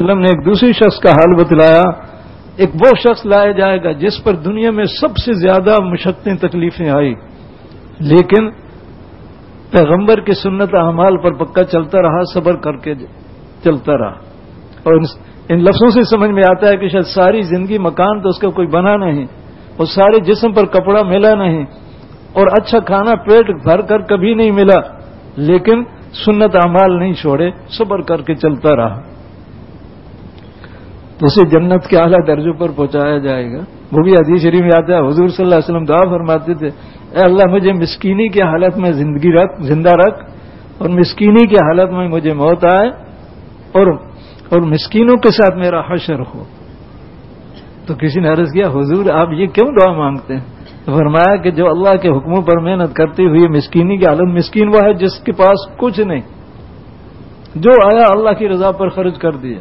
وسلم نے ایک دوسری شخص کا حال بتلایا. ایک وہ شخص لایا جائے گا جس پر دنیا میں سب سے زیادہ مشقتیں تکلیفیں آئی، لیکن پیغمبر کی سنت اعمال پر پکا چلتا رہا، صبر کر کے چلتا رہا. اور ان لفظوں سے سمجھ میں آتا ہے کہ شاید ساری زندگی مکان تو اس کا کوئی بنا نہیں، اور سارے جسم پر کپڑا ملا نہیں، اور اچھا کھانا پیٹ بھر کر کبھی نہیں ملا، لیکن سنت اعمال نہیں چھوڑے، صبر کر کے چلتا رہا، تو اسے جنت کے اعلیٰ درجوں پر پہنچایا جائے گا. وہ بھی حدیث شریف میں آتا ہے، حضور صلی اللہ علیہ وسلم دعا فرماتے تھے، اے اللہ مجھے مسکینی کی حالت میں زندہ رکھ، اور مسکینی کی حالت میں مجھے موت آئے، اور مسکینوں کے ساتھ میرا حشر ہو. تو کسی نے عرض کیا، حضور آپ یہ کیوں دعا مانگتے ہیں؟ تو فرمایا کہ جو اللہ کے حکموں پر محنت کرتے ہوئے مسکینی کی حالت، مسکین وہ ہے جس کے پاس کچھ نہیں، جو آیا اللہ کی رضا پر خرچ کر دیا.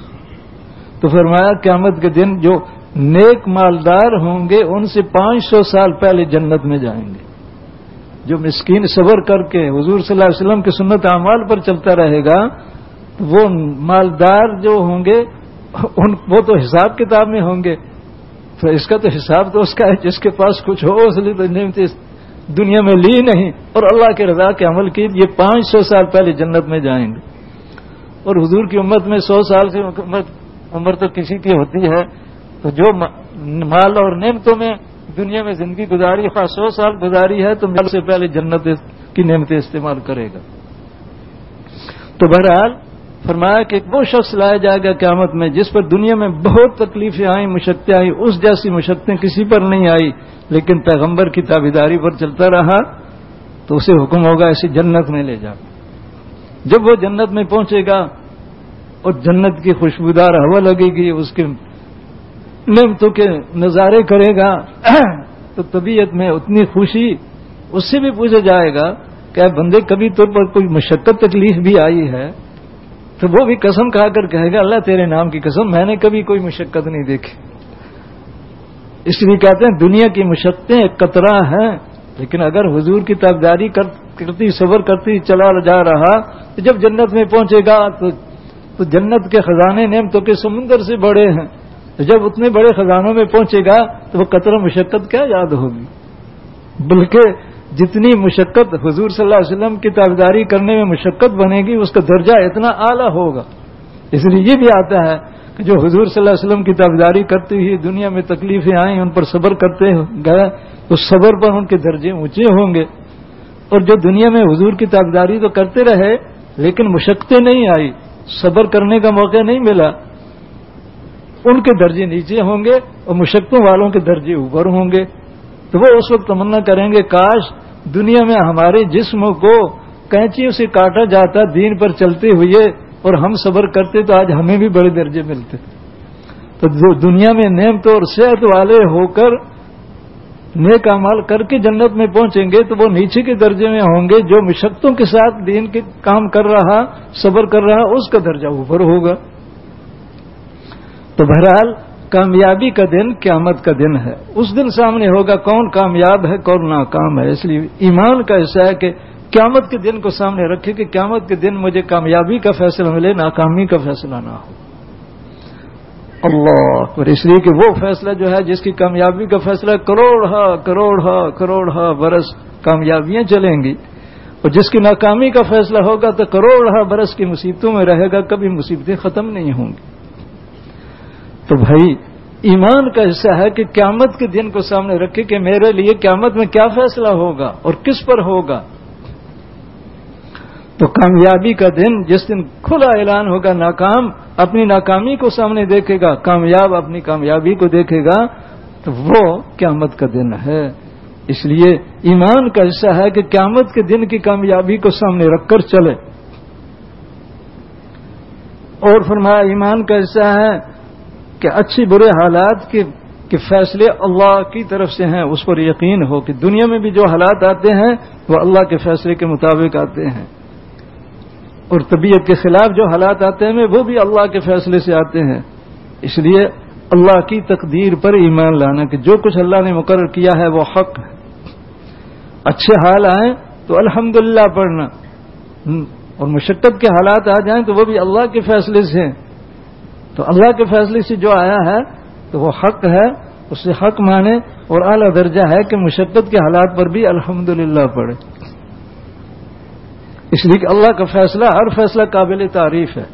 تو فرمایا قیامت کے دن جو نیک مالدار ہوں گے ان سے 500 سال پہلے جنت میں جائیں گے. جو مسکین صبر کر کے حضور صلی اللہ علیہ وسلم کی سنت اعمال پر چلتا رہے گا، وہ مالدار جو ہوں گے وہ تو حساب کتاب میں ہوں گے. تو اس کا تو حساب تو اس کا ہے جس کے پاس کچھ ہو، اس لیے تو نعمتیں دنیا میں لی نہیں اور اللہ کے رضا کے عمل کی. یہ 500 سال پہلے جنت میں جائیں گے. اور حضور کی امت میں 100 سال سے عمر تو کسی کی ہوتی ہے، تو جو مال اور نعمتوں میں دنیا میں زندگی گزاری، خواہ 100 سال گزاری ہے، تو مال سے پہلے جنت کی نعمتیں استعمال کرے گا. تو بہرحال فرمایا کہ وہ شخص لایا جائے گا قیامت میں جس پر دنیا میں بہت تکلیفیں آئیں، مشقتیں آئیں، اس جیسی مشقتیں کسی پر نہیں آئی، لیکن پیغمبر کی تابعداری پر چلتا رہا، تو اسے حکم ہوگا اسے جنت میں لے جا. جب وہ جنت میں پہنچے گا اور جنت کی خوشبودار ہوا لگے گی، اس کے نعمتوں کے نظارے کرے گا، تو طبیعت میں اتنی خوشی. اس سے بھی پوچھا جائے گا کہ بندے کبھی طور پر کوئی مشقت تکلیف بھی آئی ہے؟ تو وہ بھی قسم کھا کر کہے گا اللہ تیرے نام کی قسم میں نے کبھی کوئی مشقت نہیں دیکھی. اس لیے کہتے ہیں دنیا کی مشقتیں ایک قطرہ ہیں، لیکن اگر حضور کی تابعداری کرتی صبر کرتی چلا جا رہا، تو جب جنت میں پہنچے گا تو جنت کے خزانے نعمتوں کے سمندر سے بڑے ہیں. جب اتنے بڑے خزانوں میں پہنچے گا تو وہ قطرہ مشقت کیا یاد ہوگی، بلکہ جتنی مشقت حضور صلی اللہ علیہ وسلم کی تابعداری کرنے میں مشقت بنے گی اس کا درجہ اتنا اعلیٰ ہوگا. اس لیے یہ بھی آتا ہے کہ جو حضور صلی اللہ علیہ وسلم کی تابعداری کرتے ہوئے دنیا میں تکلیفیں آئیں ان پر صبر کرتے گئے، اس صبر پر ان کے درجے اونچے ہوں گے. اور جو دنیا میں حضور کی تابعداری تو کرتے رہے لیکن مشقتیں نہیں آئی، صبر کرنے کا موقع نہیں ملا، ان کے درجے نیچے ہوں گے اور مشقتوں والوں کے درجے اوپر ہوں گے. تو وہ اس وقت تمنا کریں گے کاش دنیا میں ہمارے جسم کو کینچیوں سے کاٹا جاتا دین پر چلتے ہوئے اور ہم صبر کرتے تو آج ہمیں بھی بڑے درجے ملتے. تو جو دنیا میں نعمتوں اور صحت والے ہو کر نیک اعمال کر کے جنت میں پہنچیں گے تو وہ نیچے کے درجے میں ہوں گے. جو مشقتوں کے ساتھ دین کے کام کر رہا، صبر کر رہا، اس کا درجہ اوپر ہوگا. تو بہرحال کامیابی کا دن قیامت کا دن ہے. اس دن سامنے ہوگا کون کامیاب ہے کون ناکام ہے. اس لیے ایمان کا حصہ ہے کہ قیامت کے دن کو سامنے رکھے کہ قیامت کے دن مجھے کامیابی کا فیصلہ ملے، ناکامی کا فیصلہ نہ ہو. اللہ، اور اس لیے کہ وہ فیصلہ جو ہے جس کی کامیابی کا فیصلہ کروڑ برس کامیابیاں چلیں گی، اور جس کی ناکامی کا فیصلہ ہوگا تو کروڑ برس کی مصیبتوں میں رہے گا، کبھی مصیبتیں ختم نہیں ہوں گی. تو بھائی ایمان کا حصہ ہے کہ قیامت کے دن کو سامنے رکھے کہ میرے لیے قیامت میں کیا فیصلہ ہوگا اور کس پر ہوگا. تو کامیابی کا دن جس دن کھلا اعلان ہوگا، ناکام اپنی ناکامی کو سامنے دیکھے گا، کامیاب اپنی کامیابی کو دیکھے گا، تو وہ قیامت کا دن ہے. اس لیے ایمان کا حصہ ہے کہ قیامت کے دن کی کامیابی کو سامنے رکھ کر چلے. اور فرمایا ایمان کا حصہ ہے کہ اچھی برے حالات کے فیصلے اللہ کی طرف سے ہیں، اس پر یقین ہو کہ دنیا میں بھی جو حالات آتے ہیں وہ اللہ کے فیصلے کے مطابق آتے ہیں، اور طبیعت کے خلاف جو حالات آتے ہیں وہ بھی اللہ کے فیصلے سے آتے ہیں. اس لیے اللہ کی تقدیر پر ایمان لانا کہ جو کچھ اللہ نے مقرر کیا ہے وہ حق ہے. اچھے حال آئیں تو الحمدللہ پڑھنا، اور مشقت کے حالات آ جائیں تو وہ بھی اللہ کے فیصلے سے ہیں. تو اللہ کے فیصلے سے جو آیا ہے تو وہ حق ہے، اسے حق مانے، اور اعلیٰ درجہ ہے کہ مشقت کے حالات پر بھی الحمدللہ پڑھے، اس لیے کہ اللہ کا فیصلہ ہر فیصلہ قابل تعریف ہے۔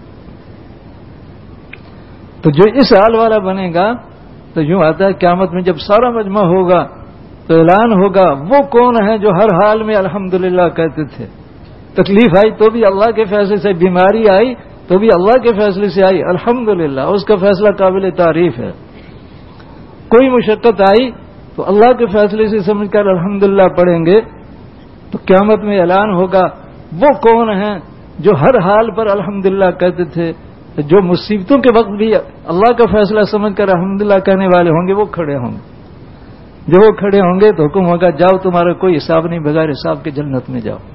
تو جو اس حال والا بنے گا تو یوں آتا ہے قیامت میں جب سارا مجمع ہوگا تو اعلان ہوگا وہ کون ہے جو ہر حال میں الحمدللہ کہتے تھے، تکلیف آئی تو بھی اللہ کے فیصلے سے، بیماری آئی تو بھی اللہ کے فیصلے سے آئی، الحمدللہ اس کا فیصلہ قابل تعریف ہے۔ کوئی مشقت آئی تو اللہ کے فیصلے سے سمجھ کر الحمدللہ پڑھیں گے تو قیامت میں اعلان ہوگا وہ کون ہیں جو ہر حال پر الحمدللہ کہتے تھے۔ جو مصیبتوں کے وقت بھی اللہ کا فیصلہ سمجھ کر الحمدللہ کہنے والے ہوں گے وہ کھڑے ہوں گے، جو وہ کھڑے ہوں گے تو حکم ہوگا جاؤ تمہارا کوئی حساب نہیں، بغیر حساب کے جنت میں جاؤ۔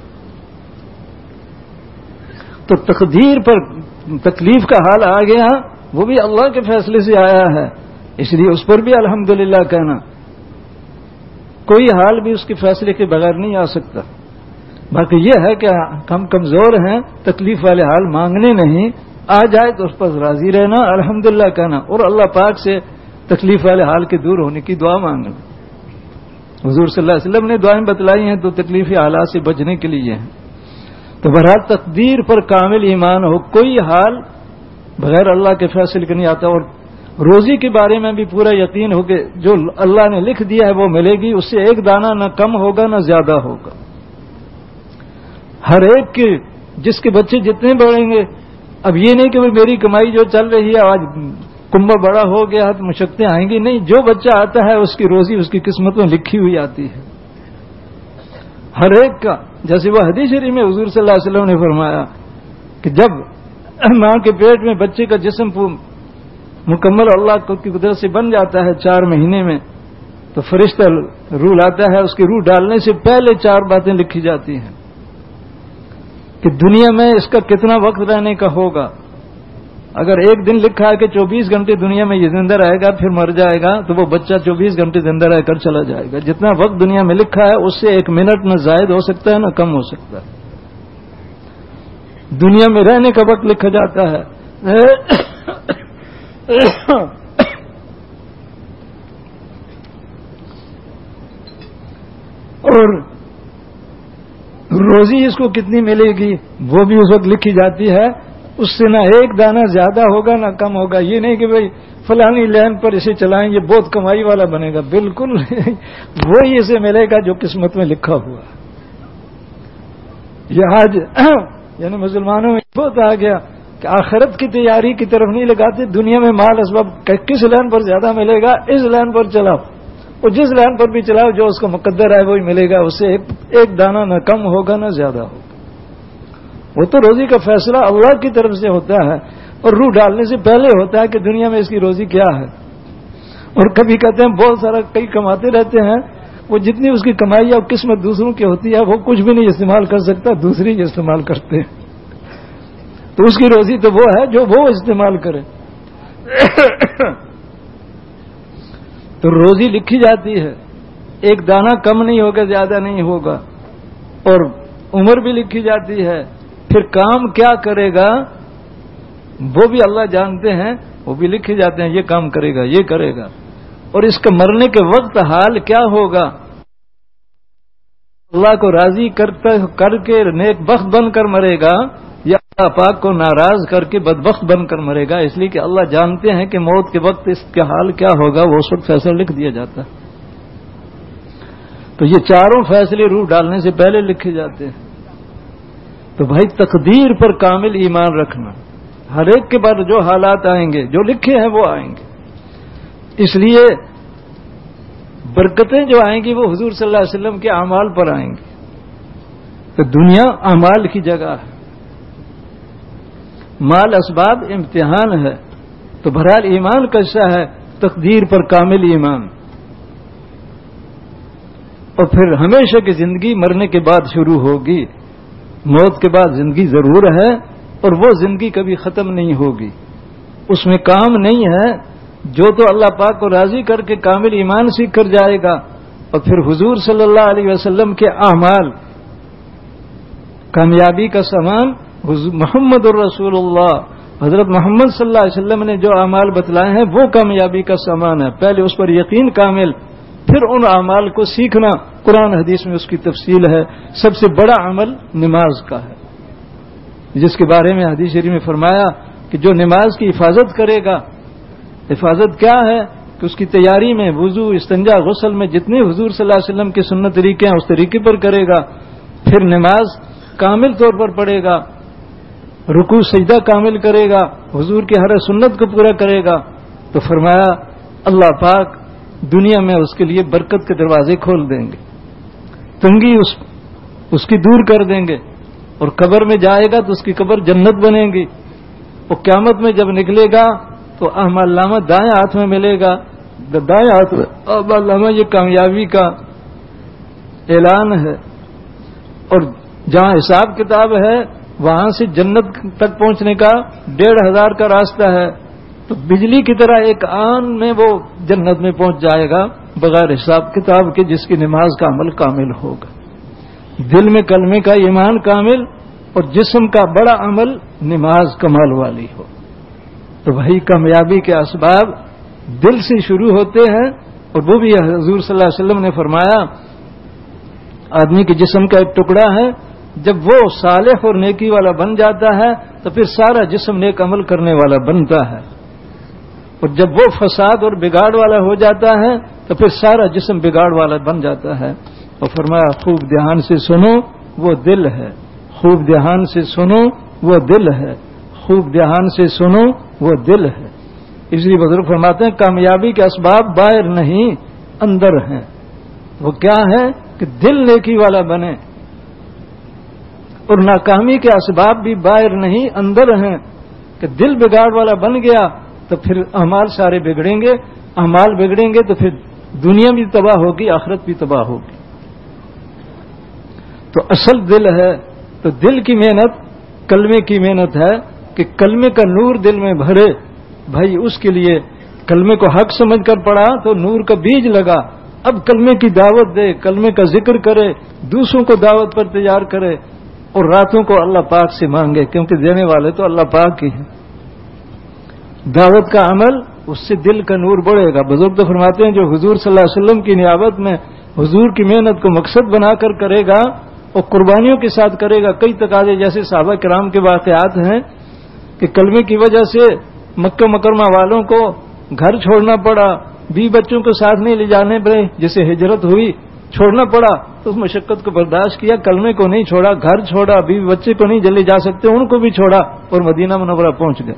تو تقدیر پر تکلیف کا حال آ گیا، وہ بھی اللہ کے فیصلے سے آیا ہے، اس لیے اس پر بھی الحمدللہ کہنا، کوئی حال بھی اس کے فیصلے کے بغیر نہیں آ سکتا۔ باقی یہ ہے کہ ہم کمزور ہیں، تکلیف والے حال مانگنے نہیں، آ جائے تو اس پر راضی رہنا، الحمدللہ کہنا، اور اللہ پاک سے تکلیف والے حال کے دور ہونے کی دعا مانگنا۔ حضور صلی اللہ علیہ وسلم نے دعائیں بتلائی ہیں تو تکلیفی حالات سے بچنے کے لیے ہیں۔ تو بہرحال تقدیر پر کامل ایمان ہو، کوئی حال بغیر اللہ کے فیصلے کے نہیں آتا، اور روزی کے بارے میں بھی پورا یقین ہو کہ جو اللہ نے لکھ دیا ہے وہ ملے گی، اس سے ایک دانہ نہ کم ہوگا نہ زیادہ ہوگا۔ ہر ایک کے جس کے بچے جتنے بڑھیں گے، اب یہ نہیں کہ میری کمائی جو چل رہی ہے آج کنبہ بڑا ہو گیا تو مشقتیں آئیں گی، نہیں، جو بچہ آتا ہے اس کی روزی اس کی قسمت میں لکھی ہوئی آتی ہے ہر ایک کا۔ جیسے وہ حدیث شریف میں حضور صلی اللہ علیہ وسلم نے فرمایا کہ جب ماں کے پیٹ میں بچے کا جسم مکمل اللہ کی قدرت سے بن جاتا ہے 4 مہینے میں، تو فرشتہ روح لاتا ہے، اس کی روح ڈالنے سے پہلے 4 باتیں لکھی جاتی ہیں کہ دنیا میں اس کا کتنا وقت رہنے کا ہوگا۔ اگر ایک دن لکھا ہے کہ 24 گھنٹے دنیا میں یہ زندہ رہے گا پھر مر جائے گا، تو وہ بچہ 24 گھنٹے زندہ رہ کر چلا جائے گا۔ جتنا وقت دنیا میں لکھا ہے اس سے 1 منٹ نہ زائد ہو سکتا ہے نہ کم ہو سکتا ہے۔ دنیا میں رہنے کا وقت لکھا جاتا ہے۔ اور روزی اس کو کتنی ملے گی وہ بھی اس وقت لکھی جاتی ہے، اس سے نہ ایک دانہ زیادہ ہوگا نہ کم ہوگا۔ یہ نہیں کہ بھئی فلانی لائن پر اسے چلائیں یہ بہت کمائی والا بنے گا، بالکل وہی اسے ملے گا جو قسمت میں لکھا ہوا ہے۔ یہ آج یعنی مسلمانوں میں بہت آ گیا کہ آخرت کی تیاری کی طرف نہیں لگاتے، دنیا میں مال اسباب کس لائن پر زیادہ ملے گا اس لائن پر چلاؤ، اور جس لائن پر بھی چلاؤ جو اس کو مقدر ہے وہی ملے گا، اس سے ایک دانہ نہ کم ہوگا نہ زیادہ ہوگا۔ وہ تو روزی کا فیصلہ اللہ کی طرف سے ہوتا ہے، اور روح ڈالنے سے پہلے ہوتا ہے کہ دنیا میں اس کی روزی کیا ہے۔ اور کبھی کہتے ہیں بہت سارا کئی کماتے رہتے ہیں، وہ جتنی اس کی کمائی اور قسمت دوسروں کی ہوتی ہے وہ کچھ بھی نہیں استعمال کر سکتا، دوسری ہی استعمال کرتے ہیں۔ تو اس کی روزی تو وہ ہے جو وہ استعمال کرے۔ تو روزی لکھی جاتی ہے، ایک دانہ کم نہیں ہوگا زیادہ نہیں ہوگا، اور عمر بھی لکھی جاتی ہے۔ پھر کام کیا کرے گا وہ بھی اللہ جانتے ہیں، وہ بھی لکھے جاتے ہیں، یہ کام کرے گا یہ کرے گا، اور اس کا مرنے کے وقت حال کیا ہوگا، اللہ کو راضی کر کے نیک بخت بن کر مرے گا یا اللہ پاک کو ناراض کر کے بدبخت بن کر مرے گا، اس لیے کہ اللہ جانتے ہیں کہ موت کے وقت اس کا حال کیا ہوگا، وہ اس وقت فیصلہ لکھ دیا جاتا ہے۔ تو یہ چاروں فیصلے روح ڈالنے سے پہلے لکھے جاتے ہیں۔ تو بھائی تقدیر پر کامل ایمان رکھنا، ہر ایک کے بعد جو حالات آئیں گے جو لکھے ہیں وہ آئیں گے، اس لیے برکتیں جو آئیں گی وہ حضور صلی اللہ علیہ وسلم کے اعمال پر آئیں گی۔ تو دنیا اعمال کی جگہ ہے، مال اسباب امتحان ہے، تو بہرحال ایمان کا حصہ ہے تقدیر پر کامل ایمان۔ اور پھر ہمیشہ کی زندگی مرنے کے بعد شروع ہوگی، موت کے بعد زندگی ضرور ہے، اور وہ زندگی کبھی ختم نہیں ہوگی، اس میں کام نہیں ہے۔ جو تو اللہ پاک کو راضی کر کے کامل ایمان سیکھ کر جائے گا، اور پھر حضور صلی اللہ علیہ وسلم کے اعمال، کامیابی کا سامان محمد الرسول اللہ حضرت محمد صلی اللہ علیہ وسلم نے جو اعمال بتلائے ہیں وہ کامیابی کا سامان ہے. پہلے اس پر یقین کامل، پھر ان اعمال کو سیکھنا. قرآن حدیث میں اس کی تفصیل ہے. سب سے بڑا عمل نماز کا ہے، جس کے بارے میں حدیث شریف میں فرمایا کہ جو نماز کی حفاظت کرے گا. حفاظت کیا ہے کہ اس کی تیاری میں وضو، استنجا، غسل میں جتنے حضور صلی اللہ علیہ وسلم کے سنت طریقے ہیں اس طریقے پر کرے گا. پھر نماز کامل طور پر پڑھے گا، رکوع سجدہ کامل کرے گا، حضور کی ہر سنت کو پورا کرے گا. تو فرمایا اللہ پاک دنیا میں اس کے لیے برکت کے دروازے کھول دیں گے، تنگی اس کی دور کر دیں گے، اور قبر میں جائے گا تو اس کی قبر جنت بنے گی. اور قیامت میں جب نکلے گا تو اعمال نامہ دائیں ہاتھ میں ملے گا. دائیں ہاتھ میں اعمال نامہ، یہ کامیابی کا اعلان ہے. اور جہاں حساب کتاب ہے وہاں سے جنت تک پہنچنے کا 1500 کا راستہ ہے. تو بجلی کی طرح ایک آن میں وہ جنت میں پہنچ جائے گا بغیر حساب کتاب کے، جس کی نماز کا عمل کامل ہوگا، دل میں کلمے کا ایمان کامل، اور جسم کا بڑا عمل نماز کمال والی ہو. تو وہی کامیابی کے اسباب دل سے شروع ہوتے ہیں. اور وہ بھی حضور صلی اللہ علیہ وسلم نے فرمایا آدمی کے جسم کا ایک ٹکڑا ہے، جب وہ صالح اور نیکی والا بن جاتا ہے تو پھر سارا جسم نیک عمل کرنے والا بنتا ہے. اور جب وہ فساد اور بگاڑ والا ہو جاتا ہے تو پھر سارا جسم بگاڑ والا بن جاتا ہے. اور فرمایا خوب دھیان سے سنو وہ دل ہے، خوب دھیان سے سنو وہ دل ہے، خوب دھیان سے سنو وہ دل ہے. اس لیے بزرگ فرماتے ہیں کامیابی کے اسباب باہر نہیں اندر ہیں. وہ کیا ہے کہ دل نیکی والا بنے. اور ناکامی کے اسباب بھی باہر نہیں اندر ہیں کہ دل بگاڑ والا بن گیا تو پھر اعمال سارے بگڑیں گے. اعمال بگڑیں گے تو پھر دنیا بھی تباہ ہوگی، آخرت بھی تباہ ہوگی. تو اصل دل ہے. تو دل کی محنت کلمے کی محنت ہے کہ کلمے کا نور دل میں بھرے. بھائی اس کے لیے کلمے کو حق سمجھ کر پڑھا تو نور کا بیج لگا. اب کلمے کی دعوت دے، کلمے کا ذکر کرے، دوسروں کو دعوت پر تیار کرے، اور راتوں کو اللہ پاک سے مانگے، کیونکہ دینے والے تو اللہ پاک ہی ہیں. دعوت کا عمل اس سے دل کا نور بڑھے گا. بزرگ تو فرماتے ہیں جو حضور صلی اللہ علیہ وسلم کی نیابت میں حضور کی محنت کو مقصد بنا کر کرے گا اور قربانیوں کے ساتھ کرے گا. کئی تقاضے جیسے صحابہ کرام کے واقعات ہیں کہ کلمے کی وجہ سے مکہ مکرمہ والوں کو گھر چھوڑنا پڑا، بیوی بچوں کو ساتھ نہیں لے جانے پڑے، جسے ہجرت ہوئی چھوڑنا پڑا تو اس مشقت کو برداشت کیا، کلمے کو نہیں چھوڑا، گھر چھوڑا، بیوی بچے کو نہیں جلے جا سکتے ان کو بھی چھوڑا اور مدینہ منورہ پہنچ گئے.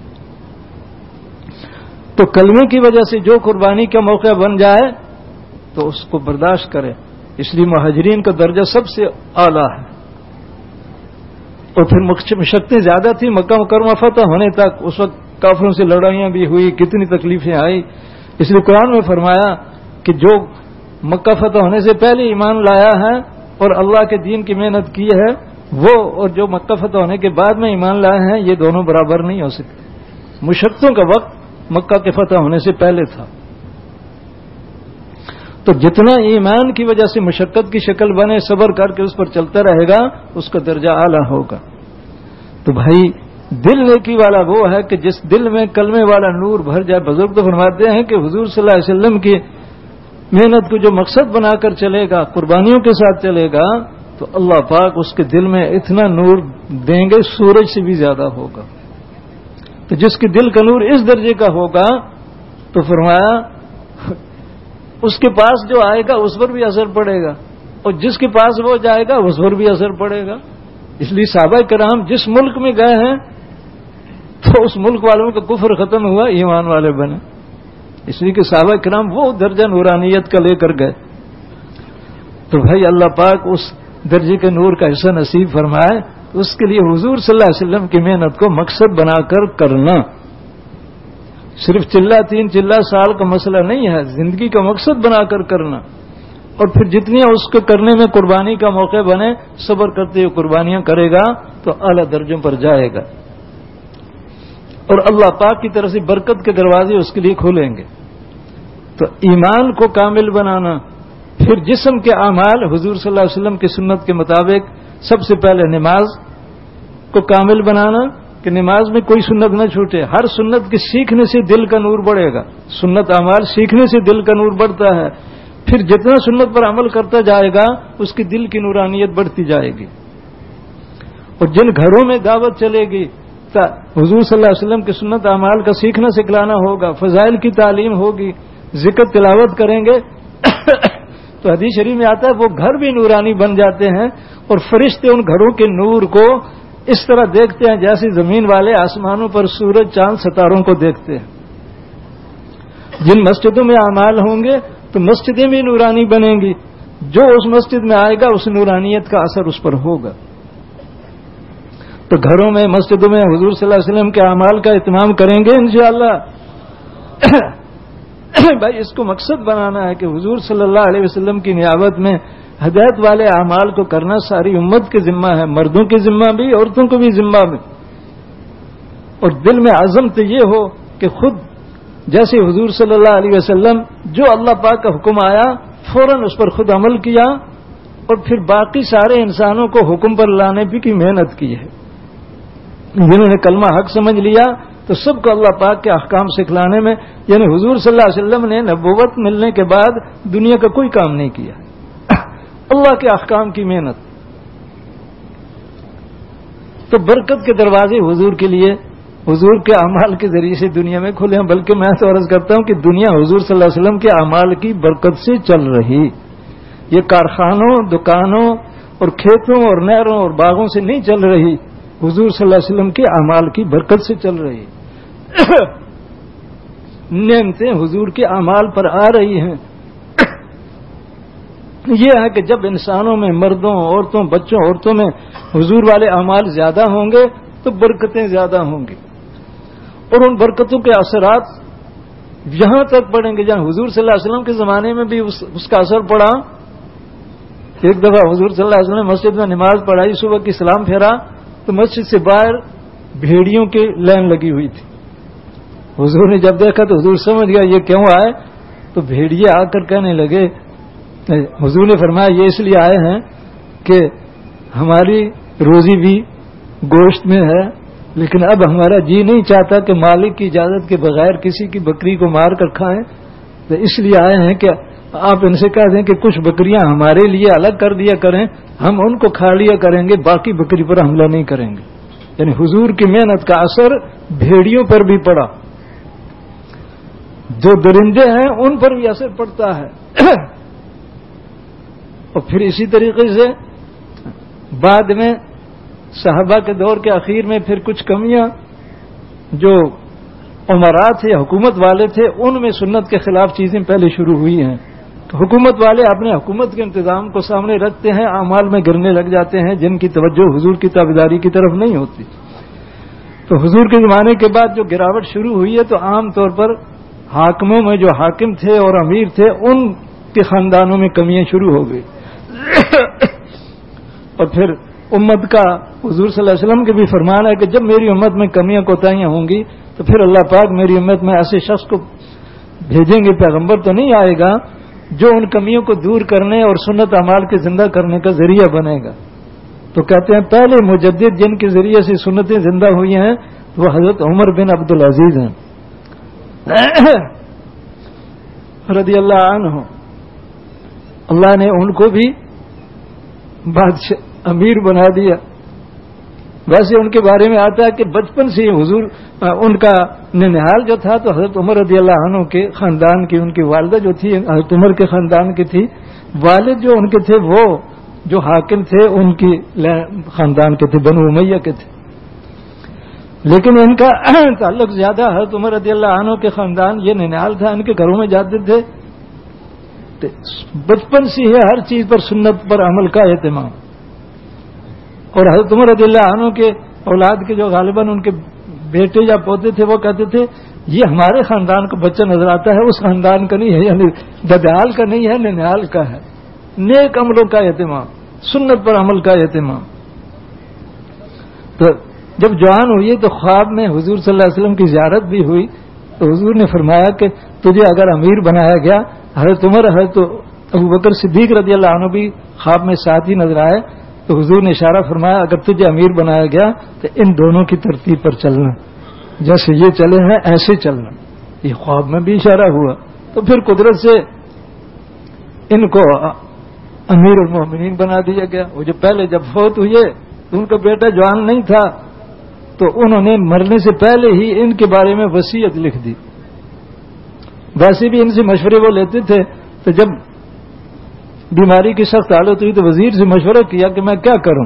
تو کلمے کی وجہ سے جو قربانی کا موقع بن جائے تو اس کو برداشت کرے. اس لیے مہاجرین کا درجہ سب سے اعلیٰ ہے. اور پھر مشقتیں زیادہ تھیں مکہ مکرمہ فتح ہونے تک. اس وقت کافروں سے لڑائیاں بھی ہوئی، کتنی تکلیفیں آئی. اس لیے قرآن میں فرمایا کہ جو مکہ فتح ہونے سے پہلے ایمان لایا ہے اور اللہ کے دین کی محنت کی ہے وہ، اور جو مکہ فتح ہونے کے بعد میں ایمان لائے ہیں، یہ دونوں برابر نہیں ہو سکتے. مشقتوں کا وقت مکہ کے فتح ہونے سے پہلے تھا. تو جتنا ایمان کی وجہ سے مشقت کی شکل بنے، صبر کر کے اس پر چلتا رہے گا، اس کا درجہ اعلیٰ ہوگا. تو بھائی دل نیکی والا وہ ہے کہ جس دل میں کلمے والا نور بھر جائے. بزرگ تو فرماتے ہیں کہ حضور صلی اللہ علیہ وسلم کی محنت کو جو مقصد بنا کر چلے گا، قربانیوں کے ساتھ چلے گا، تو اللہ پاک اس کے دل میں اتنا نور دیں گے سورج سے بھی زیادہ ہوگا. تو جس کے دل کا نور اس درجے کا ہوگا تو فرمایا اس کے پاس جو آئے گا اس پر بھی اثر پڑے گا، اور جس کے پاس وہ جائے گا اس پر بھی اثر پڑے گا. اس لیے صحابہ کرام جس ملک میں گئے ہیں تو اس ملک والوں کا کفر ختم ہوا، ایمان والے بنے. اس لیے کہ صحابہ کرام وہ درجہ نورانیت کا لے کر گئے. تو بھائی اللہ پاک اس درجے کے نور کا حصہ نصیب فرمائے. اس کے لیے حضور صلی اللہ علیہ وسلم کی محنت کو مقصد بنا کر کرنا صرف تین چلہ سال کا مسئلہ نہیں ہے، زندگی کا مقصد بنا کر کرنا. اور پھر جتنی اس کو کرنے میں قربانی کا موقع بنے، صبر کرتے ہوئے قربانیاں کرے گا تو اعلیٰ درجوں پر جائے گا، اور اللہ پاک کی طرف سے برکت کے دروازے اس کے لیے کھولیں گے. تو ایمان کو کامل بنانا، پھر جسم کے اعمال حضور صلی اللہ علیہ وسلم کی سنت کے مطابق سب سے پہلے نماز کو کامل بنانا، کہ نماز میں کوئی سنت نہ چھوٹے. ہر سنت کے سیکھنے سے دل کا نور بڑھے گا. سنت اعمال سیکھنے سے دل کا نور بڑھتا ہے. پھر جتنا سنت پر عمل کرتا جائے گا اس کی دل کی نورانیت بڑھتی جائے گی. اور جن گھروں میں دعوت چلے گی حضور صلی اللہ علیہ وسلم کی سنت اعمال کا سیکھنا سکھلانا ہوگا, فضائل کی تعلیم ہوگی, ذکر تلاوت کریں گے تو حدیث شریف میں آتا ہے وہ گھر بھی نورانی بن جاتے ہیں. اور فرشتے ان گھروں کے نور کو اس طرح دیکھتے ہیں جیسے زمین والے آسمانوں پر سورج چاند ستاروں کو دیکھتے ہیں. جن مسجدوں میں اعمال ہوں گے تو مسجدیں بھی نورانی بنیں گی. جو اس مسجد میں آئے گا اس نورانیت کا اثر اس پر ہوگا. تو گھروں میں مسجدوں میں حضور صلی اللہ علیہ وسلم کے اعمال کا اہتمام کریں گے انشاءاللہ. بھائی اس کو مقصد بنانا ہے کہ حضور صلی اللہ علیہ وسلم کی نیابت میں ہدایت والے اعمال کو کرنا ساری امت کے ذمہ ہے, مردوں کے ذمہ بھی, عورتوں کو بھی ذمہ میں. اور دل میں عزم تو یہ ہو کہ خود جیسے حضور صلی اللہ علیہ وسلم جو اللہ پاک کا حکم آیا فوراً اس پر خود عمل کیا اور پھر باقی سارے انسانوں کو حکم پر لانے کی محنت کی ہے. جنہوں نے کلمہ حق سمجھ لیا تو سب کو اللہ پاک کے احکام سکھلانے میں, یعنی حضور صلی اللہ علیہ وسلم نے نبوت ملنے کے بعد دنیا کا کوئی کام نہیں کیا, اللہ کے احکام کی محنت. تو برکت کے دروازے حضور کے لیے, حضور کے اعمال کے ذریعے سے دنیا میں کھلے ہیں. بلکہ میں تو عرض کرتا ہوں کہ دنیا حضور صلی اللہ علیہ وسلم کے اعمال کی برکت سے چل رہی. یہ کارخانوں, دکانوں اور کھیتوں اور نہروں اور باغوں سے نہیں چل رہی, حضور صلی اللہ علیہ وسلم کے اعمال کی برکت سے چل رہی. نعمتیں حضور کے اعمال پر آ رہی ہیں. یہ ہے کہ جب انسانوں میں, مردوں, عورتوں, بچوں, عورتوں میں حضور والے اعمال زیادہ ہوں گے تو برکتیں زیادہ ہوں گی. اور ان برکتوں کے اثرات یہاں تک پڑیں گے جہاں حضور صلی اللہ علیہ وسلم کے زمانے میں بھی اس کا اثر پڑا. ایک دفعہ حضور صلی اللہ علیہ وسلم مسجد میں نماز پڑھائی, صبح کی سلام پھیرا تو مسجد سے باہر بھیڑیوں کی لائن لگی ہوئی تھی. حضور نے جب دیکھا تو حضور سمجھ گیا یہ کیوں آئے, تو بھیڑیے آ کر کہنے لگے, حضور نے فرمایا یہ اس لیے آئے ہیں کہ ہماری روزی بھی گوشت میں ہے, لیکن اب ہمارا جی نہیں چاہتا کہ مالک کی اجازت کے بغیر کسی کی بکری کو مار کر کھائیں, تو اس لیے آئے ہیں کہ آپ ان سے کہہ دیں کہ کچھ بکریاں ہمارے لیے الگ کر دیا کریں, ہم ان کو کھا لیا کریں گے, باقی بکری پر حملہ نہیں کریں گے. یعنی حضور کی محنت کا اثر بھیڑیوں پر بھی پڑا, جو درندے ہیں ان پر بھی اثر پڑتا ہے. اور پھر اسی طریقے سے بعد میں صحابہ کے دور کے اخیر میں پھر کچھ کمیاں, جو عمرا تھے, حکومت والے تھے, ان میں سنت کے خلاف چیزیں پہلے شروع ہوئی ہیں. تو حکومت والے اپنے حکومت کے انتظام کو سامنے رکھتے ہیں, اعمال میں گرنے لگ جاتے ہیں جن کی توجہ حضور کی تابعداری کی طرف نہیں ہوتی. تو حضور کے زمانے کے بعد جو گراوٹ شروع ہوئی ہے تو عام طور پر حاکموں میں جو حاکم تھے اور امیر تھے ان کے خاندانوں میں کمیاں شروع ہو گئی. اور پھر امت کا حضور صلی اللہ علیہ وسلم کے بھی فرمان ہے کہ جب میری امت میں کمیاں کوتاہیاں ہوں گی تو پھر اللہ پاک میری امت میں ایسے شخص کو بھیجیں گے, پیغمبر تو نہیں آئے گا, جو ان کمیوں کو دور کرنے اور سنت اعمال کے زندہ کرنے کا ذریعہ بنے گا. تو کہتے ہیں پہلے مجدد جن کے ذریعے سے سنتیں زندہ ہوئی ہیں وہ حضرت عمر بن عبد العزیز ہیں رضی اللہ عنہ. اللہ نے ان کو بھی بادشاہ امیر بنا دیا. ویسے ان کے بارے میں آتا ہے کہ بچپن سے حضور ان کا ننہال جو تھا تو حضرت عمر رضی اللہ عنہ کے خاندان کی, ان کی والدہ جو تھی حضرت عمر کے خاندان کی تھی, والد جو ان کے تھے وہ جو حاکم تھے ان کی خاندان کے تھے, بنو امیہ کے تھے. لیکن ان کا تعلق زیادہ حضرت عمر رضی اللہ عنہ کے خاندان, یہ ننہال تھا, ان کے گھروں میں جاتے تھے. بچپن سے ہی ہر چیز پر سنت پر عمل کا اہتمام. اور حضرت عمر رضی اللہ عنہ کے اولاد کے جو غالباً ان کے بیٹے یا پوتے تھے وہ کہتے تھے یہ ہمارے خاندان کا بچہ نظر آتا ہے, اس خاندان کا نہیں ہے, یعنی ددیال کا نہیں ہے, ننیال کا ہے. نیک عملوں کا اہتمام, سنت پر عمل کا اہتمام. تو جب جوان ہوئی تو خواب میں حضور صلی اللہ علیہ وسلم کی زیارت بھی ہوئی تو حضور نے فرمایا کہ تجھے اگر امیر بنایا گیا, حضرت عمر حضرت ابو بکر صدیق رضی اللہ عنہ بھی خواب میں ساتھ ہی نظر آئے, تو حضور نے اشارہ فرمایا اگر تجھے امیر بنایا گیا تو ان دونوں کی ترتیب پر چلنا، جیسے یہ چلے ہیں ایسے چلنا. یہ خواب میں بھی اشارہ ہوا. تو پھر قدرت سے ان کو امیر المومنین بنا دیا گیا. وہ جو پہلے جب فوت ہوئے تو ان کا بیٹا جوان نہیں تھا، تو انہوں نے مرنے سے پہلے ہی ان کے بارے میں وصیت لکھ دی. ویسے بھی ان سے مشورے وہ لیتے تھے، تو جب بیماری کی سخت حالت ہوئی تو وزیر سے مشورہ کیا کہ میں کیا کروں.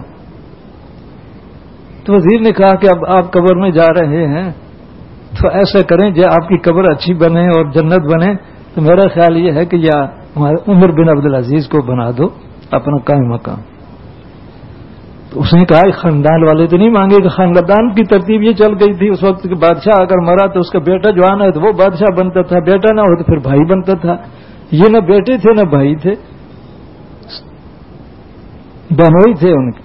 تو وزیر نے کہا کہ اب آپ قبر میں جا رہے ہیں تو ایسا کریں جو آپ کی قبر اچھی بنے اور جنت بنے، تو میرا خیال یہ ہے کہ یا عمر بن عبدالعزیز کو بنا دو اپنا قائم مقام. تو اس نے کہا خاندان والے تو نہیں مانگے کہ خاندان کی ترتیب یہ چل گئی تھی اس وقت کہ بادشاہ اگر مرا تو اس کا بیٹا جوان ہے تو وہ بادشاہ بنتا تھا، بیٹا نہ ہو تو پھر بھائی بنتا تھا. یہ نہ بیٹے تھے نہ بھائی تھے، بہنوئی تھے ان کے.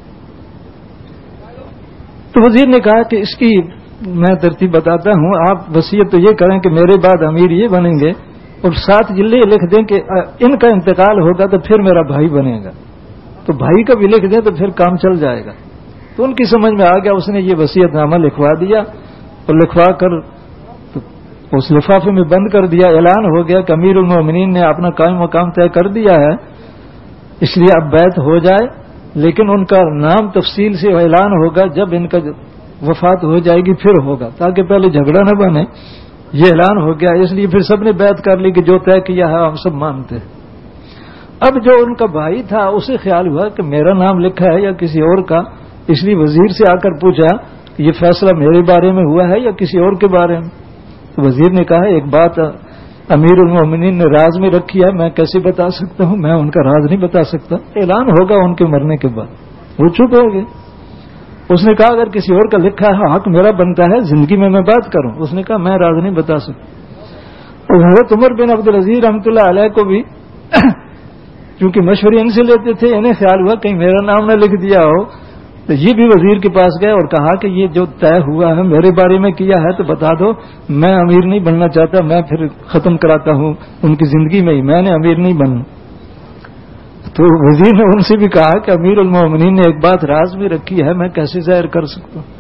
تو وزیر نے کہا کہ اس کی میں ترتیب بتاتا ہوں، آپ وصیت تو یہ کریں کہ میرے بعد امیر یہ بنیں گے، اور ساتھ جلے لکھ دیں کہ ان کا انتقال ہوگا تو پھر میرا بھائی بنے گا. تو بھائی کا بھی لکھ دیں تو پھر کام چل جائے گا. تو ان کی سمجھ میں آ گیا. اس نے یہ وصیت نامہ لکھوا دیا اور لکھوا کر تو اس لفافے میں بند کر دیا. اعلان ہو گیا کہ امیر المومنین نے اپنا قائم مقام طے کر دیا ہے، اس لیے اب بیعت ہو جائے، لیکن ان کا نام تفصیل سے اعلان ہوگا جب ان کا وفات ہو جائے گی پھر ہوگا، تاکہ پہلے جھگڑا نہ بنے. یہ اعلان ہو گیا، اس لیے پھر سب نے بیعت کر لی کہ جو طے کیا ہے ہم سب مانتے ہیں. اب جو ان کا بھائی تھا اسے خیال ہوا کہ میرا نام لکھا ہے یا کسی اور کا، اس لیے وزیر سے آ کر پوچھا کہ یہ فیصلہ میرے بارے میں ہوا ہے یا کسی اور کے بارے میں. تو وزیر نے کہا ایک بات امیر المومنین نے راز میں رکھی ہے، میں کیسے بتا سکتا ہوں، میں ان کا راز نہیں بتا سکتا، اعلان ہوگا ان کے مرنے کے بعد. وہ چپ ہو گئے. اس نے کہا اگر کسی اور کا لکھا ہے حق میرا بنتا ہے زندگی میں بات کروں. اس نے کہا میں راز نہیں بتا سکتا. اور حضرت عمر بن عبدالعزیز رحمۃ اللہ علیہ کو بھی چونکہ مشورے ان سے لیتے تھے، انہیں خیال ہوا کہیں میرا نام نہ لکھ دیا ہو، تو یہ بھی وزیر کے پاس گئے اور کہا کہ یہ جو طے ہوا ہے میرے بارے میں کیا ہے تو بتا دو، میں امیر نہیں بننا چاہتا، میں پھر ختم کراتا ہوں ان کی زندگی میں ہی، میں نے امیر نہیں بننا. تو وزیر نے ان سے بھی کہا کہ امیر المومنین نے ایک بات راز میں رکھی ہے، میں کیسے ظاہر کر سکتا ہوں.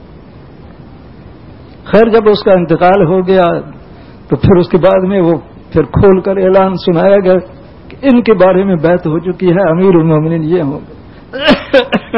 خیر جب اس کا انتقال ہو گیا تو پھر اس کے بعد میں وہ پھر کھول کر اعلان سنایا گیا کہ ان کے بارے میں بیعت ہو چکی ہے، امیر المومنین یہ ہوں گے.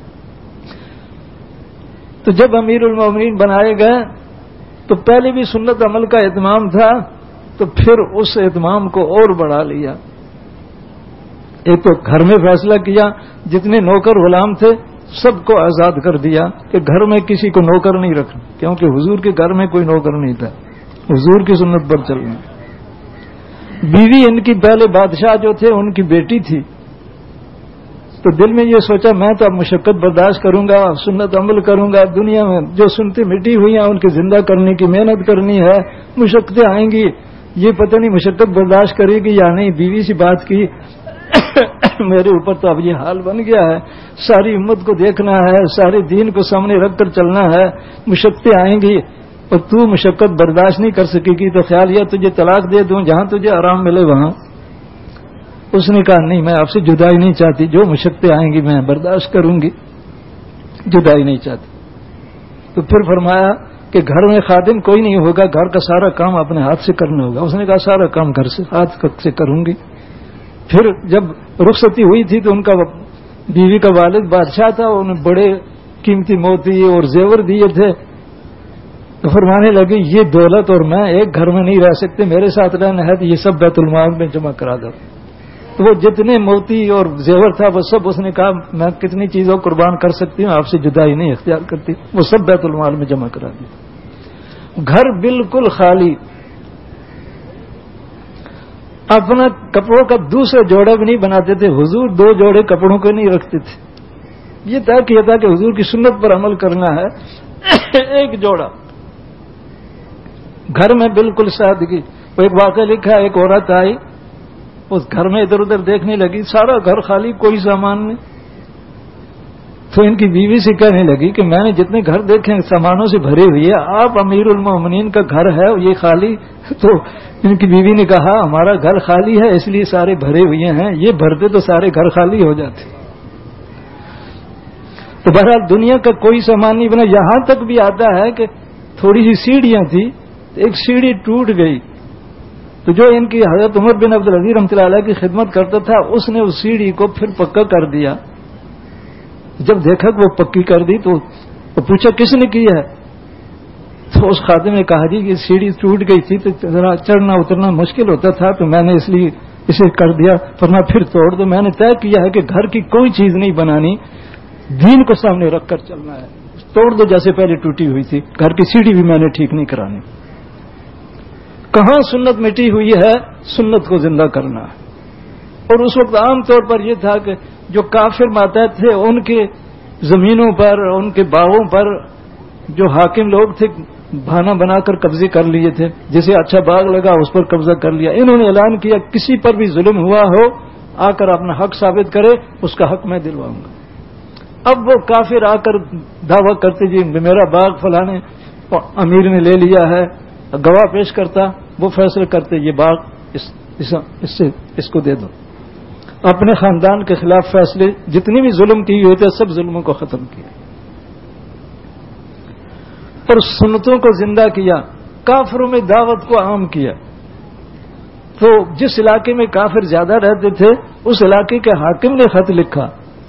تو جب امیر المومنین بنائے گئے تو پہلے بھی سنت عمل کا اہتمام تھا، تو پھر اس اہتمام کو اور بڑھا لیا. ایک تو گھر میں فیصلہ کیا جتنے نوکر غلام تھے سب کو آزاد کر دیا کہ گھر میں کسی کو نوکر نہیں رکھنا، کیونکہ حضور کے گھر میں کوئی نوکر نہیں تھا، حضور کی سنت پر چلنا. بیوی ان کی پہلے بادشاہ جو تھے ان کی بیٹی تھی، تو دل میں یہ سوچا میں تو اب مشقت برداشت کروں گا، سنت عمل کروں گا، دنیا میں جو سنتیں مٹی ہوئی ہیں ان کے زندہ کرنے کی محنت کرنی ہے، مشقتیں آئیں گی، یہ پتہ نہیں مشقت برداشت کرے گی یا نہیں. بیوی سے بات کی میرے اوپر تو اب یہ حال بن گیا ہے، ساری امت کو دیکھنا ہے، سارے دین کو سامنے رکھ کر چلنا ہے، مشقتیں آئیں گی اور تو مشقت برداشت نہیں کر سکے گی، تو خیال یہ تجھے طلاق دے دوں جہاں تجھے آرام ملے وہاں. اس نے کہا نہیں میں آپ سے جدائی نہیں چاہتی، جو مشقتیں آئیں گی میں برداشت کروں گی، جدائی نہیں چاہتی. تو پھر فرمایا کہ گھر میں خادم کوئی نہیں ہوگا، گھر کا سارا کام اپنے ہاتھ سے کرنا ہوگا. اس نے کہا سارا کام گھر سے ہاتھ سے کروں گی. پھر جب رخصتی ہوئی تھی تو ان کا بیوی کا والد بادشاہ تھا، انہیں بڑے قیمتی موتی اور زیور دیے تھے. تو فرمانے لگے یہ دولت اور میں ایک گھر میں نہیں رہ سکتے، میرے ساتھ رہنا ہے تو یہ سب بیت المال میں جمع کرا دو. تو وہ جتنے موتی اور زیور تھا وہ سب اس نے کہا میں کتنی چیزوں قربان کر سکتی ہوں، آپ سے جدائی نہیں اختیار کرتی، وہ سب بیت المال میں جمع کرا دی. گھر بالکل خالی، اپنا کپڑوں کا دوسرا جوڑا بھی نہیں بناتے تھے. حضور 2 جوڑے کپڑوں کو نہیں رکھتے تھے. یہ طے کیا تھا کہ حضور کی سنت پر عمل کرنا ہے. ایک جوڑا گھر میں بالکل سادگی. وہ ایک واقعہ لکھا، ایک عورت آئی اس گھر میں ادھر ادھر دیکھنے لگی، سارا گھر خالی، کوئی سامان نہیں. تو ان کی بیوی سے کہنے لگی کہ میں نے جتنے گھر دیکھے سامانوں سے بھرے ہوئے، آپ امیر المومنین کا گھر ہے یہ خالی. تو ان کی بیوی نے کہا ہمارا گھر خالی ہے اس لیے سارے بھرے ہوئے ہیں، یہ بھرتے تو سارے گھر خالی ہو جاتے. تو بہرحال دنیا کا کوئی سامان نہیں بنا. یہاں تک بھی آتا ہے کہ تھوڑی سی سیڑھیاں تھی، ایک سیڑھی ٹوٹ گئی تو جو ان کی حضرت عمر بن عبد العزیز رحمۃ اللہ علیہ کی خدمت کرتا تھا اس نے اس سیڑھی کو پھر پکا کر دیا. جب دیکھا کہ وہ پکی کر دی تو پوچھا کس نے کی ہے؟ تو اس خادم نے کہا جی کہ سیڑھی ٹوٹ گئی تھی تو ذرا چڑھنا اترنا مشکل ہوتا تھا تو میں نے اس لیے اسے کر دیا، ورنہ پھر توڑ دو. میں نے طے کیا ہے کہ گھر کی کوئی چیز نہیں بنانی، دین کو سامنے رکھ کر چلنا ہے. توڑ دو جیسے پہلے ٹوٹی ہوئی تھی. گھر کی سیڑھی بھی میں نے ٹھیک نہیں کرانی. کہاں سنت مٹی ہوئی ہے؟ سنت کو زندہ کرنا ہے. اور اس وقت عام طور پر یہ تھا کہ جو کافر ماتحت تھے ان کے زمینوں پر، ان کے باغوں پر جو حاکم لوگ تھے بہانہ بنا کر قبضے کر لیے تھے. جسے اچھا باغ لگا اس پر قبضہ کر لیا. انہوں نے اعلان کیا کسی پر بھی ظلم ہوا ہو آ کر اپنا حق ثابت کرے، اس کا حق میں دلواؤں گا. اب وہ کافر آ کر دعویٰ کرتے جی میرا باغ فلانے امیر نے لے لیا ہے، گواہ پیش کرتا، وہ فیصلہ کرتے یہ باغ اس کو دے دو. اپنے خاندان کے خلاف فیصلے جتنی بھی ظلم کی ہوئے تھے سب ظلموں کو ختم کیا اور سنتوں کو زندہ کیا. کافروں میں دعوت کو عام کیا. تو جس علاقے میں کافر زیادہ رہتے تھے اس علاقے کے حاکم نے خط لکھا.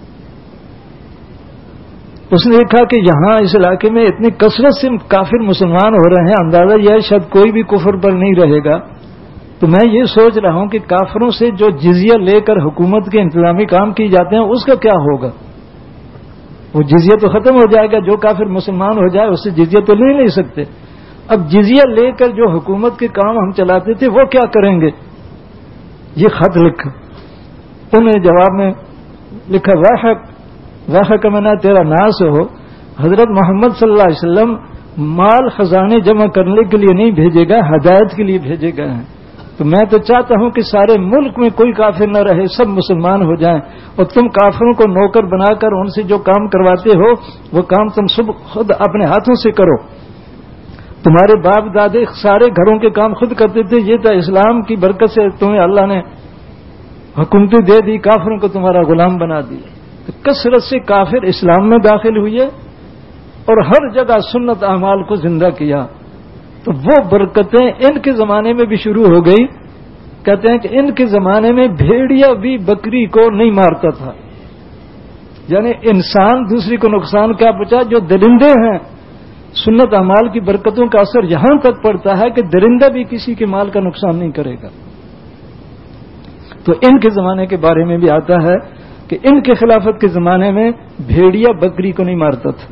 اس نے لکھا کہ یہاں اس علاقے میں اتنی کثرت سے کافر مسلمان ہو رہے ہیں، اندازہ یہ شاید کوئی بھی کفر پر نہیں رہے گا. تو میں یہ سوچ رہا ہوں کہ کافروں سے جو جزیہ لے کر حکومت کے انتظامی کام کیے جاتے ہیں اس کا کیا ہوگا؟ وہ جزیہ تو ختم ہو جائے گا. جو کافر مسلمان ہو جائے اس سے جزیہ تو نہیں لے سکتے. اب جزیہ لے کر جو حکومت کے کام ہم چلاتے تھے وہ کیا کریں گے؟ یہ خط لکھا. انہوں نے جواب میں لکھا واحق منا تیرا ناس ہو، حضرت محمد صلی اللہ علیہ وسلم مال خزانے جمع کرنے کے لیے نہیں بھیجے گا، ہدایت کے لیے بھیجے گئے ہیں. تو میں تو چاہتا ہوں کہ سارے ملک میں کوئی کافر نہ رہے، سب مسلمان ہو جائیں، اور تم کافروں کو نوکر بنا کر ان سے جو کام کرواتے ہو وہ کام تم سب خود اپنے ہاتھوں سے کرو. تمہارے باپ دادے سارے گھروں کے کام خود کرتے تھے، یہ تو اسلام کی برکت سے تمہیں اللہ نے حکومتیں دے دی، کافروں کو تمہارا غلام بنا دیا. تو کثرت سے کافر اسلام میں داخل ہوئے اور ہر جگہ سنت اعمال کو زندہ کیا. تو وہ برکتیں ان کے زمانے میں بھی شروع ہو گئی. کہتے ہیں کہ ان کے زمانے میں بھیڑیا بھی بکری کو نہیں مارتا تھا. یعنی انسان دوسری کو نقصان کیا پہنچا، جو درندے ہیں سنت اعمال کی برکتوں کا اثر یہاں تک پڑتا ہے کہ درندہ بھی کسی کے مال کا نقصان نہیں کرے گا. تو ان کے زمانے کے بارے میں بھی آتا ہے کہ ان کے خلافت کے زمانے میں بھیڑیا بکری کو نہیں مارتا تھا.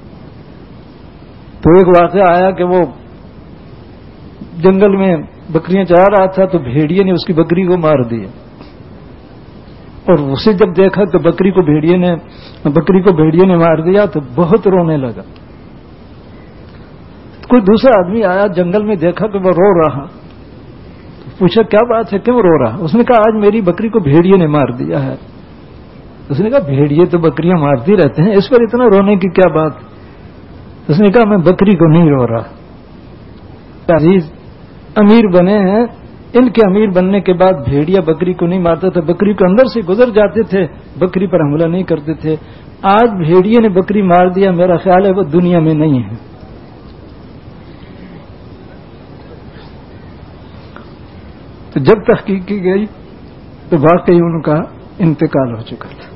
تو ایک واقعہ آیا کہ وہ جنگل میں بکریاں چرا رہا تھا تو بھیڑیے نے اس کی بکری کو مار دیا. اور اسے جب دیکھا تو بکری کو بھیڑیے نے مار دیا تو بہت رونے لگا. کوئی دوسرا آدمی آیا جنگل میں، دیکھا کہ وہ رو رہا. پوچھا کیا بات ہے، کیوں رو رہا؟ اس نے کہا آج میری بکری کو بھیڑیے نے مار دیا ہے. اس نے کہا بھیڑیے تو بکریاں مارتی رہتے ہیں، اس پر اتنا رونے کی کیا بات؟ اس نے کہا میں بکری کو نہیں رو رہا. عزیز امیر بنے ہیں، ان کے امیر بننے کے بعد بھیڑیا بکری کو نہیں مارتا تھا، بکری کو اندر سے گزر جاتے تھے، بکری پر حملہ نہیں کرتے تھے. آج بھیڑیے نے بکری مار دیا، میرا خیال ہے وہ دنیا میں نہیں ہے. تو جب تحقیق کی گئی تو واقعی ان کا انتقال ہو چکا تھا.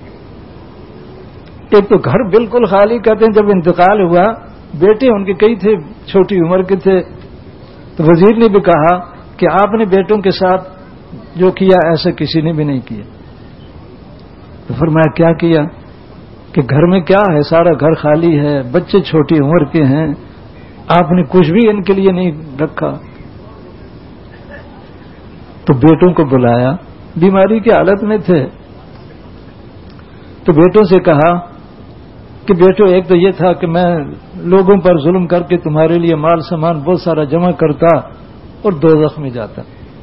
ایک تو گھر بالکل خالی، کہتے ہیں جب انتقال ہوا بیٹے ان کے کئی تھے، چھوٹی عمر کے تھے، تو وزیر نے بھی کہا کہ آپ نے بیٹوں کے ساتھ جو کیا ایسا کسی نے بھی نہیں کیا. تو فرمایا کیا کیا؟ کہ گھر میں کیا ہے، سارا گھر خالی ہے، بچے چھوٹی عمر کے ہیں، آپ نے کچھ بھی ان کے لیے نہیں رکھا. تو بیٹوں کو بلایا، بیماری کی حالت میں تھے. تو بیٹوں سے کہا کہ بیٹو ایک تو یہ تھا کہ میں لوگوں پر ظلم کر کے تمہارے لیے مال سامان بہت سارا جمع کرتا اور دوزخ میں جاتا،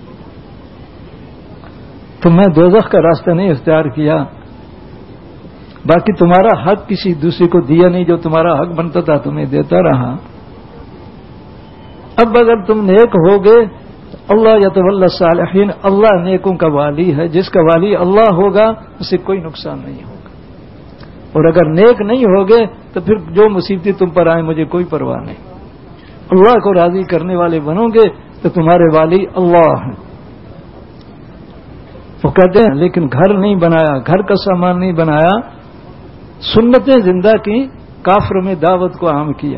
تو میں دوزخ کا راستہ نہیں اختیار کیا. باقی تمہارا حق کسی دوسرے کو دیا نہیں، جو تمہارا حق بنتا تھا تمہیں دیتا رہا. اب اگر تم نیک ہوگے، اللہ یتولی الصالحین، اللہ نیکوں کا والی ہے. جس کا والی اللہ ہوگا اسے کوئی نقصان نہیں ہوگا. اور اگر نیک نہیں ہوگے تو پھر جو مصیبتیں تم پر آئیں مجھے کوئی پرواہ نہیں. اللہ کو راضی کرنے والے بنو گے تو تمہارے والی اللہ ہیں. وہ کہتے ہیں لیکن گھر نہیں بنایا, گھر کا سامان نہیں بنایا, سنتیں زندہ کی, کافر میں دعوت کو عام کیا.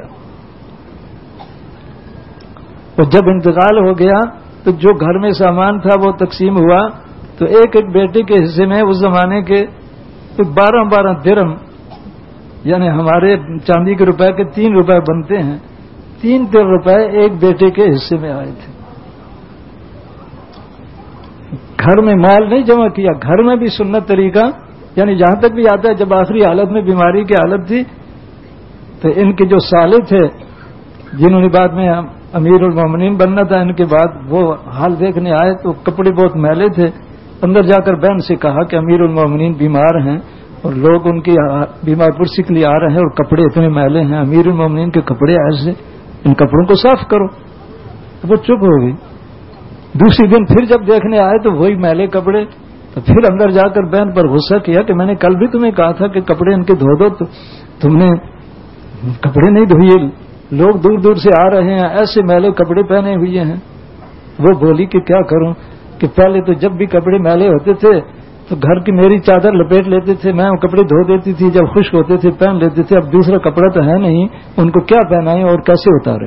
اور جب انتقال ہو گیا تو جو گھر میں سامان تھا وہ تقسیم ہوا, تو ایک ایک بیٹے کے حصے میں اس زمانے کے 12 درہم, یعنی ہمارے چاندی کے روپے کے 3 روپے بنتے ہیں, 3 روپے ایک بیٹے کے حصے میں آئے تھے. گھر میں مال نہیں جمع کیا, گھر میں بھی سنت طریقہ, یعنی جہاں تک بھی آتا ہے جب آخری حالت میں بیماری کی حالت تھی تو ان کے جو سالے تھے جنہوں نے بعد میں امیر المومنین بننا تھا, ان کے بعد وہ حال دیکھنے آئے تو کپڑے بہت میلے تھے. اندر جا کر بہن سے کہا کہ امیر المومنین بیمار ہیں اور لوگ ان کی بیمار پرسی کے لیے آ رہے ہیں اور کپڑے اتنے میلے ہیں, امیر المومنین کے کپڑے ایسے, ان کپڑوں کو صاف کرو. وہ چپ ہو گئی. دوسری دن پھر جب دیکھنے آئے تو وہی میلے کپڑے. تو پھر اندر جا کر بہن پر غصہ کیا کہ میں نے کل بھی تمہیں کہا تھا کہ کپڑے ان کے دھو دو, تو تم نے کپڑے نہیں دھوئے, لوگ دور دور سے آ رہے ہیں ایسے میلے کپڑے پہنے ہوئے ہیں. وہ بولی کہ کیا کروں کہ پہلے تو جب بھی کپڑے میلے ہوتے تھے تو گھر کی میری چادر لپیٹ لیتے تھے, میں وہ کپڑے دھو دیتی تھی, جب خشک ہوتے تھے پہن لیتے تھے, اب دوسرا کپڑا تو ہے نہیں, ان کو کیا پہنائیں اور کیسے اتاریں.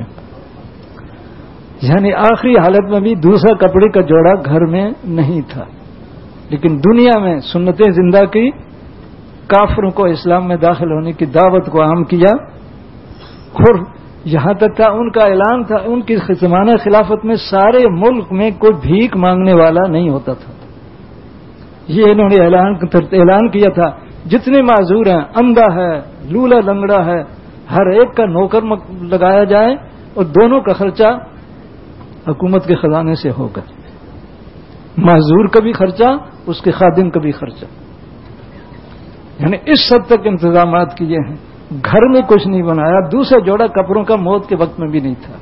یعنی آخری حالت میں بھی دوسرا کپڑے کا جوڑا گھر میں نہیں تھا. لیکن دنیا میں سنتیں زندہ کی, کافروں کو اسلام میں داخل ہونے کی دعوت کو عام کیا. اور یہاں تک تھا ان کا اعلان تھا, ان کی زمانہ خلافت میں سارے ملک میں کوئی بھیک مانگنے والا نہیں ہوتا تھا. یہ انہوں نے اعلان کیا تھا جتنے معذور ہیں, اندھا ہے, لولا لنگڑا ہے, ہر ایک کا نوکر لگایا جائے اور دونوں کا خرچہ حکومت کے خزانے سے ہوگا. معذور کا بھی خرچہ, اس کے خادم کا بھی خرچہ. یعنی اس حد تک انتظامات کیے ہیں. گھر میں کچھ نہیں بنایا. دوسرا جوڑا کپڑوں کا موت کے وقت میں بھی نہیں تھا.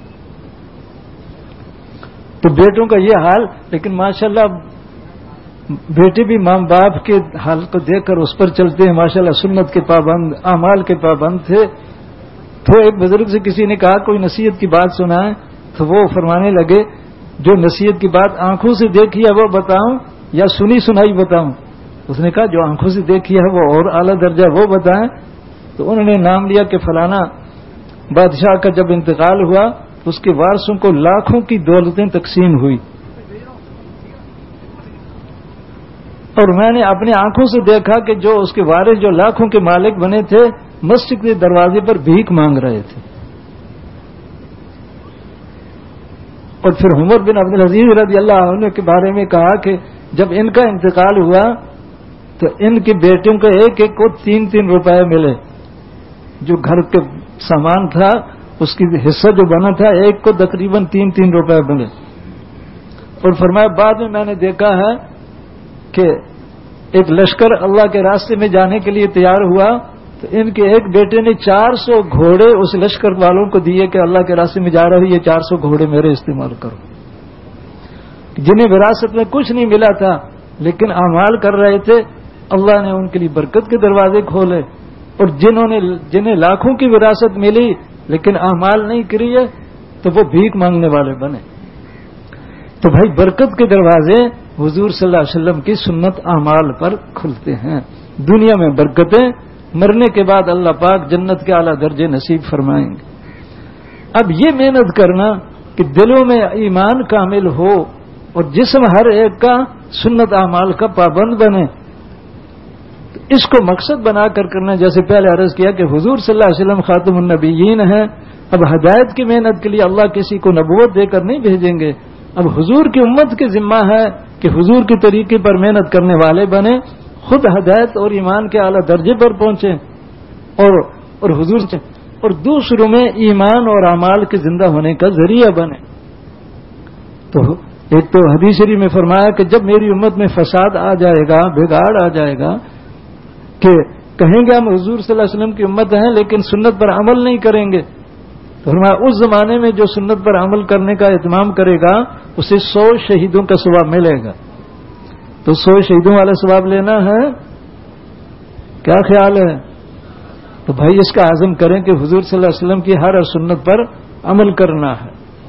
تو بیٹوں کا یہ حال. لیکن ماشاءاللہ بیٹے بھی ماں باپ کے حال کو دیکھ کر اس پر چلتے ہیں. ماشاءاللہ سنت کے پابند, اعمال کے پابند تھے. تو ایک بزرگ سے کسی نے کہا کوئی نصیحت کی بات سنائے, تو وہ فرمانے لگے جو نصیحت کی بات آنکھوں سے دیکھی ہے وہ بتاؤں یا سنی سنائی بتاؤں. اس نے کہا جو آنکھوں سے دیکھی ہے وہ اور اعلیٰ درجہ وہ بتائیں. تو انہوں نے نام لیا کہ فلانا بادشاہ کا جب انتقال ہوا اس کے وارثوں کو لاکھوں کی دولتیں تقسیم ہوئی, اور میں نے اپنی آنکھوں سے دیکھا کہ جو اس کے وارث جو لاکھوں کے مالک بنے تھے مسجد کے دروازے پر بھیک مانگ رہے تھے. اور پھر عمر بن عبدالعزیز رضی اللہ عنہ کے بارے میں کہا کہ جب ان کا انتقال ہوا تو ان کے بیٹوں کو ایک ایک کو 3 روپے ملے. جو گھر کے سامان تھا اس کی حصہ جو بنا تھا ایک کو تقریباً 3 روپے ملے. اور فرمایا بعد میں نے دیکھا ہے کہ ایک لشکر اللہ کے راستے میں جانے کے لیے تیار ہوا تو ان کے ایک بیٹے نے 400 گھوڑے اس لشکر والوں کو دیے کہ اللہ کے راستے میں جا رہی ہے 400 گھوڑے میرے استعمال کرو. جنہیں وراثت میں کچھ نہیں ملا تھا لیکن اعمال کر رہے تھے, اللہ نے ان کے لیے برکت کے دروازے کھولے. اور جنہیں لاکھوں کی وراثت ملی لیکن اعمال نہیں کری ہے تو وہ بھیک مانگنے والے بنے. تو بھائی برکت کے دروازے حضور صلی اللہ علیہ وسلم کی سنت اعمال پر کھلتے ہیں. دنیا میں برکتیں, مرنے کے بعد اللہ پاک جنت کے اعلیٰ درجے نصیب فرمائیں گے. اب یہ محنت کرنا کہ دلوں میں ایمان کامل ہو اور جسم ہر ایک کا سنت اعمال کا پابند بنے, تو اس کو مقصد بنا کر کرنا. جیسے پہلے عرض کیا کہ حضور صلی اللہ علیہ وسلم خاتم النبیین ہیں. اب ہدایت کی محنت کے لیے اللہ کسی کو نبوت دے کر نہیں بھیجیں گے. اب حضور کی امت کے ذمہ ہے کہ حضور کے طریقے پر محنت کرنے والے بنے, خود ہدایت اور ایمان کے اعلیٰ درجے پر پہنچیں اور حضور سے اور دوسروں میں ایمان اور اعمال کے زندہ ہونے کا ذریعہ بنے. تو ایک تو حدیث شریف میں فرمایا کہ جب میری امت میں فساد آ جائے گا, بگاڑ آ جائے گا کہ کہیں گے ہم حضور صلی اللہ علیہ وسلم کی امت ہیں لیکن سنت پر عمل نہیں کریں گے, تو فرمایا اس زمانے میں جو سنت پر عمل کرنے کا اہتمام کرے گا اسے 100 شہیدوں کا ثواب ملے گا. تو 100 شہیدوں والا ثواب لینا ہے, کیا خیال ہے؟ تو بھائی اس کا عزم کریں کہ حضور صلی اللہ علیہ وسلم کی ہر سنت پر عمل کرنا ہے،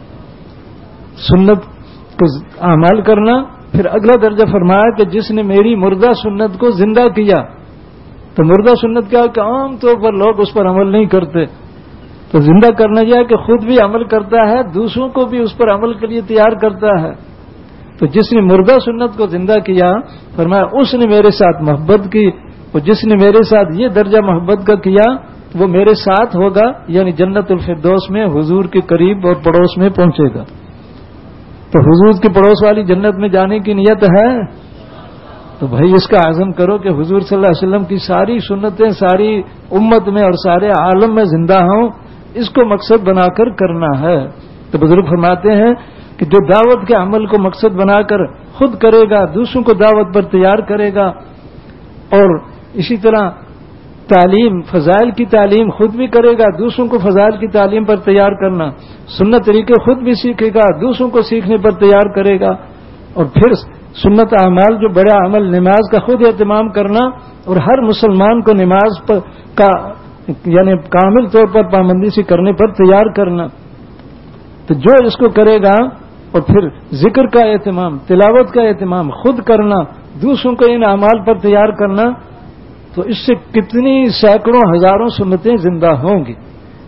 سنت کو اعمال کرنا. پھر اگلا درجہ فرمایا کہ جس نے میری مردہ سنت کو زندہ کیا. تو مردہ سنت کیا کہ عام طور پر لوگ اس پر عمل نہیں کرتے، تو زندہ کرنا یہ ہے کہ خود بھی عمل کرتا ہے، دوسروں کو بھی اس پر عمل کے لیے تیار کرتا ہے. تو جس نے مردہ سنت کو زندہ کیا، فرمایا اس نے میرے ساتھ محبت کی، اور جس نے میرے ساتھ یہ درجہ محبت کا کیا وہ میرے ساتھ ہوگا، یعنی جنت الفردوس میں حضور کے قریب اور پڑوس میں پہنچے گا. تو حضور کے پڑوس والی جنت میں جانے کی نیت ہے، تو بھائی اس کا عزم کرو کہ حضور صلی اللہ علیہ وسلم کی ساری سنتیں ساری امت میں اور سارے عالم میں زندہ ہوں، اس کو مقصد بنا کر کرنا ہے. تو بزرگ فرماتے ہیں کہ جو دعوت کے عمل کو مقصد بنا کر خود کرے گا، دوسروں کو دعوت پر تیار کرے گا، اور اسی طرح تعلیم فضائل کی تعلیم خود بھی کرے گا، دوسروں کو فضائل کی تعلیم پر تیار کرنا، سنت طریقے خود بھی سیکھے گا، دوسروں کو سیکھنے پر تیار کرے گا، اور پھر سنت اعمال جو بڑا عمل نماز کا خود اہتمام کرنا، اور ہر مسلمان کو نماز کا یعنی کامل طور پر پابندی سے کرنے پر تیار کرنا. تو جو اس کو کرے گا، اور پھر ذکر کا اہتمام، تلاوت کا اہتمام خود کرنا، دوسروں کو ان اعمال پر تیار کرنا، تو اس سے کتنی سینکڑوں ہزاروں سنتیں زندہ ہوں گی.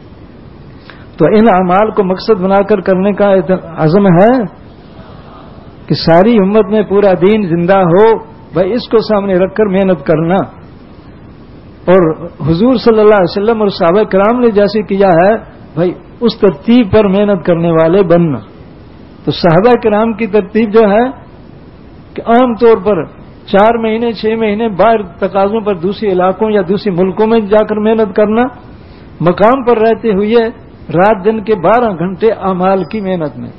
تو ان اعمال کو مقصد بنا کر کرنے کا عزم ہے کہ ساری امت میں پورا دین زندہ ہو. بھائی اس کو سامنے رکھ کر محنت کرنا، اور حضور صلی اللہ علیہ وسلم اور صحابہ کرام نے جیسے کیا ہے بھائی اس ترتیب پر محنت کرنے والے بننا. تو صحابہ کرام کی ترتیب جو ہے کہ عام طور پر 4 مہینے 6 مہینے باہر تقاضوں پر دوسرے علاقوں یا دوسرے ملکوں میں جا کر محنت کرنا، مقام پر رہتے ہوئے رات دن کے 12 گھنٹے اعمال کی محنت میں،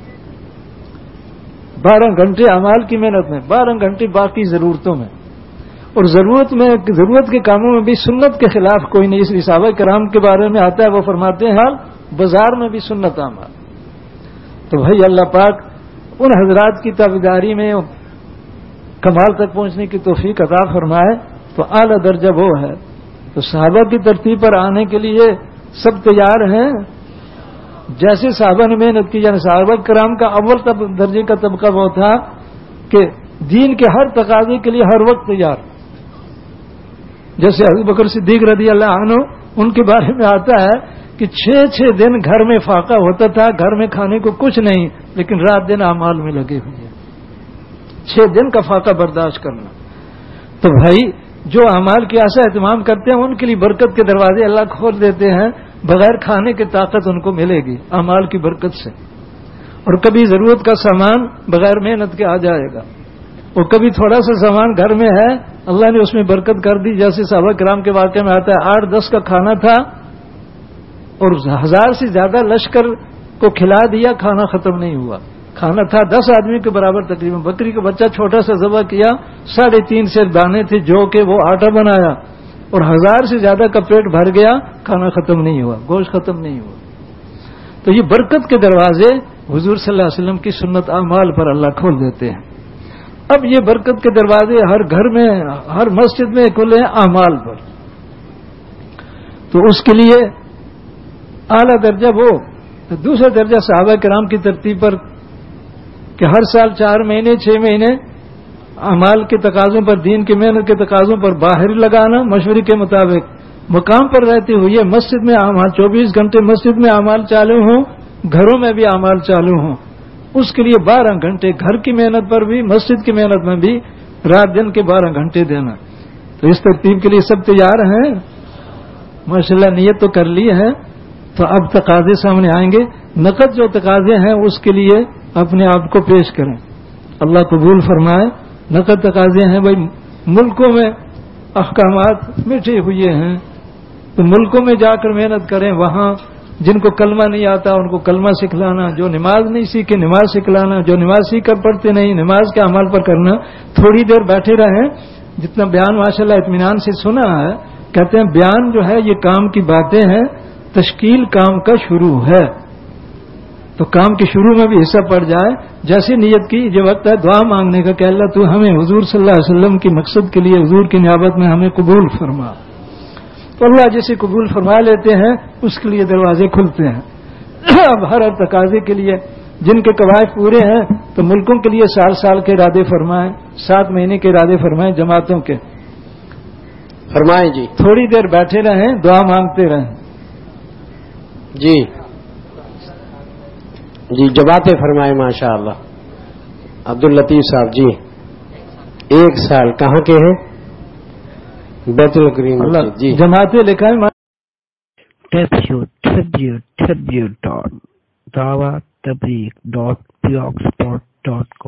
12 گھنٹے اعمال کی محنت میں، 12 گھنٹے باقی ضرورتوں میں، اور ضرورت کے کاموں میں بھی سنت کے خلاف کوئی نہیں. اس لیے صحابہ کرام کے بارے میں آتا ہے، وہ فرماتے ہیں حال بازار میں بھی سنت اعمال. تو بھائی اللہ پاک ان حضرات کی تابعداری میں کمال تک پہنچنے کی توفیق عطا فرمائے. تو اعلیٰ درجہ وہ ہے. تو صحابہ کی ترتیب پر آنے کے لیے سب تیار ہیں. جیسے صحابہ نے محنت کی، یعنی صحابہ کرام کا اول درجے کا طبقہ وہ تھا کہ دین کے ہر تقاضے کے لیے ہر وقت تیار. جیسے ابو بکر صدیق رضی اللہ عنہ، ان کے بارے میں آتا ہے کہ 6 دن گھر میں فاقہ ہوتا تھا، گھر میں کھانے کو کچھ نہیں، لیکن رات دن اعمال میں لگے ہوئے. 6 دن کا فاقہ برداشت کرنا. تو بھائی جو اعمال کی ایسا اہتمام کرتے ہیں ان کے لیے برکت کے دروازے اللہ کھول دیتے ہیں. بغیر کھانے کی طاقت ان کو ملے گی اعمال کی برکت سے. اور کبھی ضرورت کا سامان بغیر محنت کے آ جائے گا، اور کبھی تھوڑا سا سامان گھر میں ہے اللہ نے اس میں برکت کر دی. جیسے صحابہ کرام کے واقعے میں آتا ہے 8-10 کا کھانا تھا اور 1000 سے زیادہ لشکر کو کھلا دیا، کھانا ختم نہیں ہوا. کھانا تھا 10 آدمی کے برابر تقریباً. بکری کا بچہ چھوٹا سا ذبح کیا، 3.5 سیر دانے تھے جو کہ وہ آٹا بنایا، اور 1000 سے زیادہ کا پیٹ بھر گیا، کھانا ختم نہیں ہوا، گوشت ختم نہیں ہوا. تو یہ برکت کے دروازے حضور صلی اللہ علیہ وسلم کی سنت اعمال پر اللہ کھول دیتے ہیں. اب یہ برکت کے دروازے ہر گھر میں ہر مسجد میں کھلے ہیں اعمال پر. تو اس کے لیے اعلیٰ درجہ وہ. دوسرا درجہ صحابہ کرام کی ترتیب پر کہ ہر سال 4 مہینے 6 مہینے اعمال کے تقاضوں پر، دین کی محنت کے تقاضوں پر باہر لگانا مشورے کے مطابق. مقام پر رہتے ہوئے مسجد میں اعمال 24 گھنٹے مسجد میں اعمال چالو ہوں، گھروں میں بھی اعمال چالو ہوں. اس کے لیے 12 گھنٹے گھر کی محنت پر بھی، مسجد کی محنت میں بھی رات دن کے 12 گھنٹے دینا. تو اس ترتیب کے لیے سب تیار ہیں ماشاءاللہ. نیت تو کر لی ہے. تو اب تقاضے سامنے آئیں گے. نقد جو تقاضے ہیں اس کے لیے اپنے آپ کو پیش کریں، اللہ قبول فرمائے. نقد تقاضے ہیں بھائی ملکوں میں احکامات مٹے ہوئے ہیں، تو ملکوں میں جا کر محنت کریں. وہاں جن کو کلمہ نہیں آتا ان کو کلمہ سکھلانا، جو نماز نہیں سیکھے نماز سکھلانا، جو نماز سیکھ کر پڑھتے نہیں نماز کے عمل پر کرنا. تھوڑی دیر بیٹھے رہیں. جتنا بیان ماشاءاللہ اطمینان سے سنا ہے. کہتے ہیں بیان جو ہے یہ کام کی باتیں ہیں، تشکیل کام کا شروع ہے. تو کام کے شروع میں بھی حصہ پڑ جائے. جیسی نیت کی یہ وقت ہے دعا مانگنے کا کہ اللہ تو ہمیں حضور صلی اللہ علیہ وسلم کے مقصد کے لیے حضور کی نیابت میں ہمیں قبول فرما. تو اللہ جسے قبول فرما لیتے ہیں اس کے لیے دروازے کھلتے ہیں. اب ہر تقاضے کے لیے جن کے قواعد پورے ہیں تو ملکوں کے لیے سال کے ارادے فرمائیں, 7 مہینے کے ارادے فرمائیں, جماعتوں کے فرمائیں جی. تھوڑی دیر بیٹھے رہیں, دعا مانگتے رہیں. جی جی جماعتیں فرمائیں. ماشاء اللہ. عبداللطیف صاحب جی 1 سال کہاں کے ہیں؟ بیت الکریم جی. جماعتیں لکھائیں. www.dawattableek.blogspot.com